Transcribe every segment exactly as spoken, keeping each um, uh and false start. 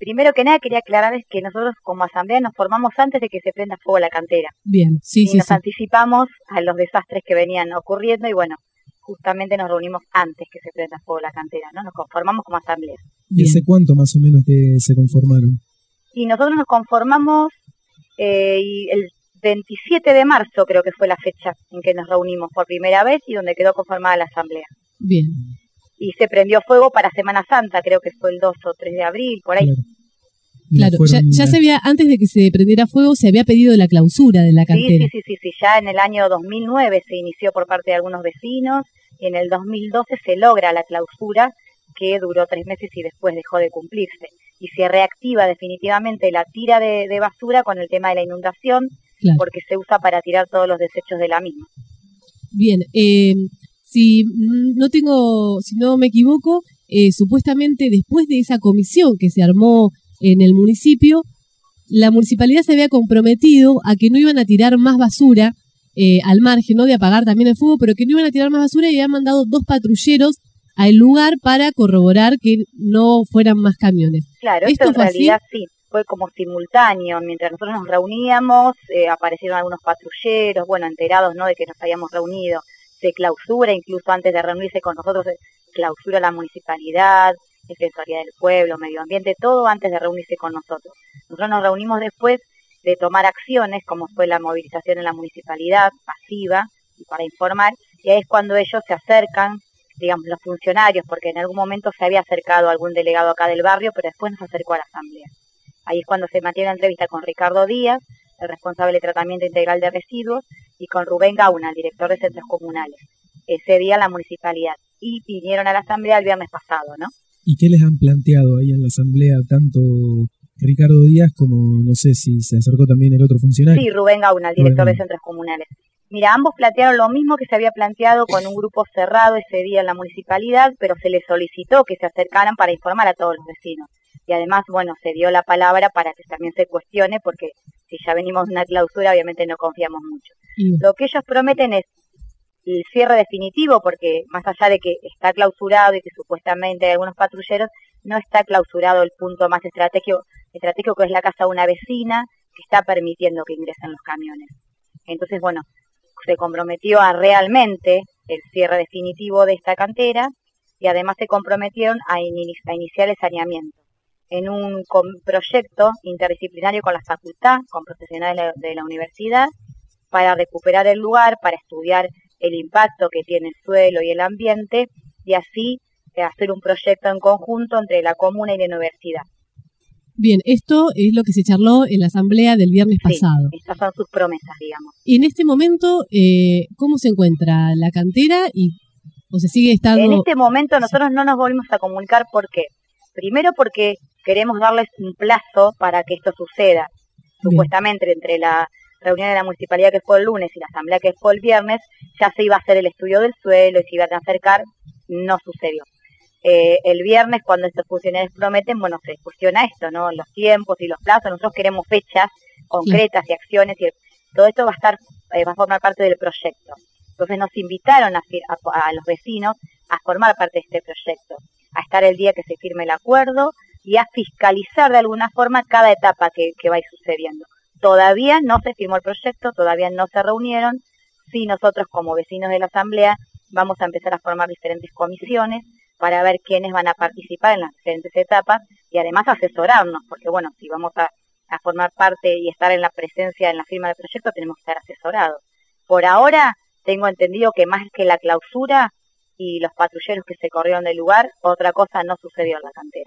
Primero que nada quería aclararles que nosotros como asamblea nos formamos antes de que se prenda fuego la cantera. Bien, sí, y sí, nos sí. anticipamos a los desastres que venían ocurriendo y bueno, justamente nos reunimos antes que se prenda fuego la cantera, ¿no? Nos conformamos como asamblea. ¿Y hace cuánto más o menos que se conformaron? Y nosotros nos conformamos eh, y el veintisiete de marzo creo que fue la fecha en que nos reunimos por primera vez y donde quedó conformada la asamblea. Bien. Y se prendió fuego para Semana Santa, creo que fue el dos o tres de abril, por ahí. Claro, claro. Ya, ya se había, antes de que se prendiera fuego, se había pedido la clausura de la cantera. Sí, sí, sí, sí, sí, ya en el año dos mil nueve se inició por parte de algunos vecinos y en el dos mil doce se logra la clausura que duró tres meses y después dejó de cumplirse. Y se reactiva definitivamente la tira de, de basura con el tema de la inundación, claro, porque se usa para tirar todos los desechos de la misma. Bien, eh, si no tengo, si no me equivoco, eh, supuestamente después de esa comisión que se armó en el municipio, la municipalidad se había comprometido a que no iban a tirar más basura eh, al margen, ¿no? De apagar también el fuego, pero que no iban a tirar más basura y habían mandado dos patrulleros al lugar para corroborar que no fueran más camiones. Claro, esto, esto en realidad así? sí, fue como simultáneo. Mientras nosotros nos reuníamos, eh, aparecieron algunos patrulleros, bueno, enterados, ¿no?, de que nos habíamos reunido. Se clausura, incluso antes de reunirse con nosotros, se clausura la municipalidad, Defensoría del Pueblo, Medio Ambiente, todo antes de reunirse con nosotros. Nosotros nos reunimos después de tomar acciones, como fue la movilización en la municipalidad, pasiva, y para informar, y ahí es cuando ellos se acercan, digamos, los funcionarios, porque en algún momento se había acercado algún delegado acá del barrio, pero después nos acercó a la asamblea. Ahí es cuando se mantiene la entrevista con Ricardo Díaz, el responsable de tratamiento integral de residuos, y con Rubén Gauna, el director de centros comunales. Ese día la municipalidad. Y vinieron a la asamblea el viernes pasado, ¿no? ¿Y qué les han planteado ahí en la asamblea, tanto Ricardo Díaz como, no sé si se acercó también el otro funcionario? Sí, Rubén Gauna, el director Rubén. de centros comunales. Mira, ambos plantearon lo mismo que se había planteado con un grupo cerrado ese día en la municipalidad, pero se les solicitó que se acercaran para informar a todos los vecinos. Y además, bueno, se dio la palabra para que también se cuestione, porque si ya venimos de una clausura, obviamente no confiamos mucho. Sí. Lo que ellos prometen es el cierre definitivo, porque más allá de que está clausurado y que supuestamente hay algunos patrulleros, no está clausurado el punto más estratégico, estratégico que es la casa de una vecina, que está permitiendo que ingresen los camiones. Entonces, bueno, se comprometió a realmente el cierre definitivo de esta cantera y además se comprometieron a, in a iniciar el saneamiento en un proyecto interdisciplinario con la facultad, con profesionales de la, de la universidad, para recuperar el lugar, para estudiar el impacto que tiene el suelo y el ambiente y así hacer un proyecto en conjunto entre la comuna y la universidad. Bien, esto es lo que se charló en la asamblea del viernes sí, pasado. Estas son sus promesas, digamos. Y en este momento, eh, ¿cómo se encuentra la cantera y o se sigue estando? En este momento nosotros no nos volvimos a comunicar. ¿Por qué? Primero porque queremos darles un plazo para que esto suceda. Bien. Supuestamente entre la reunión de la municipalidad que fue el lunes y la asamblea que fue el viernes, ya se iba a hacer el estudio del suelo y se iban a acercar, no sucedió. Eh, el viernes, cuando estos funcionarios prometen, bueno, se cuestiona esto, ¿no? Los tiempos y los plazos. Nosotros queremos fechas concretas y acciones y todo esto va a estar, eh, va a formar parte del proyecto. Entonces nos invitaron a, a, a los vecinos a formar parte de este proyecto, a estar el día que se firme el acuerdo y a fiscalizar de alguna forma cada etapa que, que va a ir sucediendo. Todavía no se firmó el proyecto, todavía no se reunieron. Sí, nosotros como vecinos de la asamblea vamos a empezar a formar diferentes comisiones para ver quiénes van a participar en las diferentes etapas y además asesorarnos, porque bueno, si vamos a, a formar parte y estar en la presencia, en la firma del proyecto, tenemos que estar asesorados. Por ahora tengo entendido que más que la clausura y los patrulleros que se corrieron del lugar, otra cosa no sucedió en la cantera.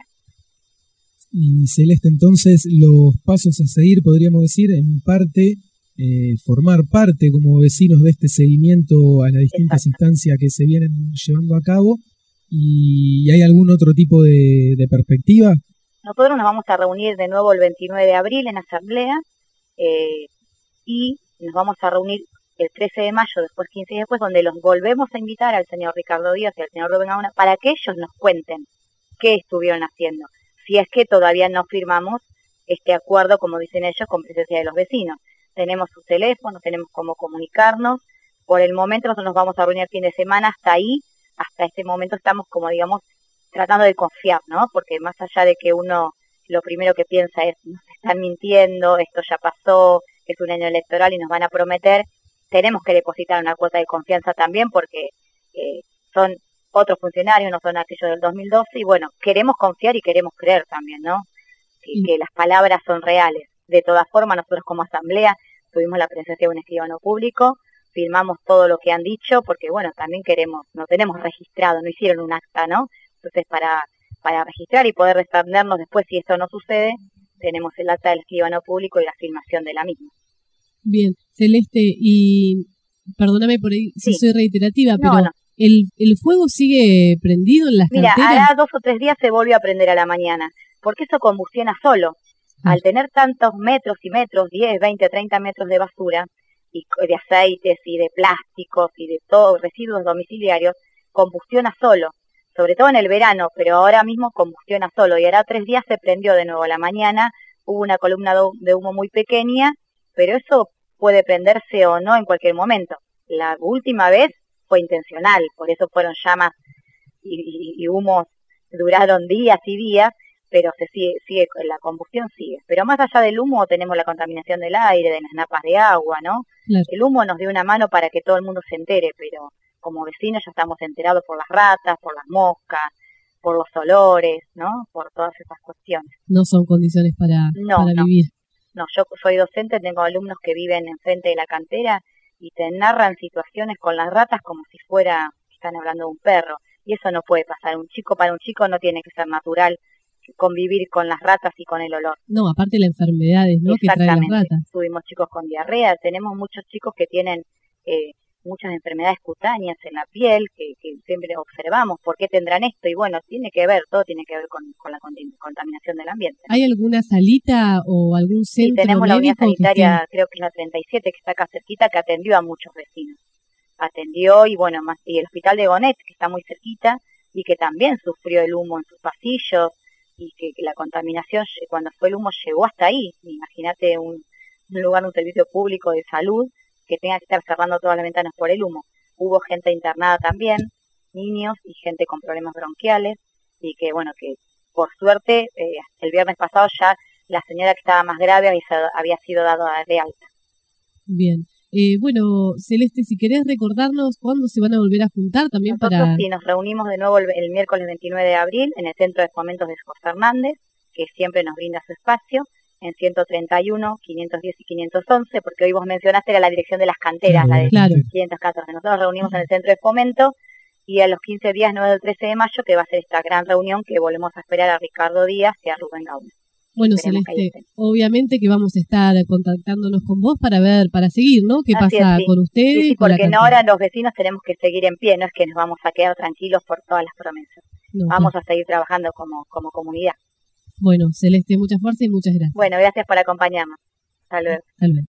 Y Celeste, entonces los pasos a seguir, podríamos decir, en parte, eh, formar parte como vecinos de este seguimiento a las distintas Exacto. instancias que se vienen llevando a cabo. ¿Y hay algún otro tipo de, de perspectiva? Nosotros nos vamos a reunir de nuevo el veintinueve de abril en asamblea eh, y nos vamos a reunir el trece de mayo, después quince y después, donde los volvemos a invitar al señor Ricardo Díaz y al señor Rubén Gauna para que ellos nos cuenten qué estuvieron haciendo. Si es que todavía no firmamos este acuerdo, como dicen ellos, con presencia de los vecinos. Tenemos sus teléfonos, tenemos cómo comunicarnos. Por el momento nosotros nos vamos a reunir el fin de semana, hasta ahí. Hasta este momento estamos, como digamos, tratando de confiar, ¿no? Porque más allá de que uno lo primero que piensa es, nos están mintiendo, esto ya pasó, es un año electoral y nos van a prometer, tenemos que depositar una cuota de confianza también porque eh, son otros funcionarios, no son aquellos del dos mil doce, y bueno, queremos confiar y queremos creer también, ¿no? Que, sí. que las palabras son reales. De todas formas, nosotros como asamblea tuvimos la presencia de un escribano público, firmamos todo lo que han dicho, porque bueno, también queremos, no tenemos registrado, no hicieron un acta, ¿no? Entonces, para, para registrar y poder defendernos después si esto no sucede, tenemos el acta del escribano público y la firmación de la misma. Bien, Celeste, y perdóname por ahí si sí. soy reiterativa, no, pero no. ¿el, ¿el fuego sigue prendido en las Mira, canteras? Mira, hará dos o tres días se volvió a prender a la mañana, porque eso combustiona solo. Ah. Al tener tantos metros y metros, diez, veinte, treinta metros de basura, y de aceites y de plásticos y de todos residuos domiciliarios, combustiona solo, sobre todo en el verano, pero ahora mismo combustiona solo, y hará tres días se prendió de nuevo a la mañana, hubo una columna de humo muy pequeña, pero eso puede prenderse o no en cualquier momento. La última vez fue intencional, por eso fueron llamas y, y, y humos, duraron días y días, pero se sigue, sigue, la combustión sigue. Pero más allá del humo tenemos la contaminación del aire, de las napas de agua, ¿no? Claro. El humo nos dio una mano para que todo el mundo se entere, pero como vecinos ya estamos enterados por las ratas, por las moscas, por los olores, ¿no? Por todas esas cuestiones. No son condiciones para, no, para no. vivir. No, yo soy docente, tengo alumnos que viven enfrente de la cantera y te narran situaciones con las ratas como si fuera, están hablando de un perro. Y eso no puede pasar. Un chico para un chico no tiene que ser natural convivir con las ratas y con el olor. No, aparte las enfermedades, ¿no? Que traen las ratas. Tuvimos chicos con diarrea, tenemos muchos chicos que tienen eh, muchas enfermedades cutáneas en la piel, que, que siempre observamos, ¿por qué tendrán esto? Y bueno, tiene que ver, todo tiene que ver con, con la contaminación del ambiente. ¿Hay alguna salita o algún centro Sí, tenemos la unidad sanitaria, que creo que es la treinta y siete, que está acá cerquita, que atendió a muchos vecinos. Atendió y bueno, más y el hospital de Gonet, que está muy cerquita, y que también sufrió el humo en sus pasillos, y que, que la contaminación, cuando fue el humo, llegó hasta ahí. Imagínate un, un lugar, un servicio público de salud, que tenga que estar cerrando todas las ventanas por el humo. Hubo gente internada también, niños y gente con problemas bronquiales, y que bueno, que por suerte, eh, el viernes pasado ya la señora que estaba más grave había, había sido dada de alta. Bien. Eh, bueno, Celeste, si querés recordarnos cuándo se van a volver a juntar también. Nosotros para... sí, nos reunimos de nuevo el, el miércoles veintinueve de abril en el Centro de Fomentos de José Hernández, que siempre nos brinda su espacio, en ciento treinta y uno, quinientos diez y quinientos once, porque hoy vos mencionaste era la dirección de las canteras, claro, la de claro. quinientos catorce. Nosotros nos reunimos en el Centro de Fomento y a los quince días, nueve del trece de mayo, que va a ser esta gran reunión que volvemos a esperar a Ricardo Díaz y a Rubén Gaúl. Bueno, Celeste, obviamente que vamos a estar contactándonos con vos para ver, para seguir, ¿no? ¿Qué Así pasa es, sí. con ustedes? Sí, sí, con porque no, ahora los vecinos tenemos que seguir en pie, no es que nos vamos a quedar tranquilos por todas las promesas. No, vamos claro. a seguir trabajando como, como comunidad. Bueno, Celeste, mucha fuerza y muchas gracias. Bueno, gracias por acompañarnos. Hasta luego. Hasta luego.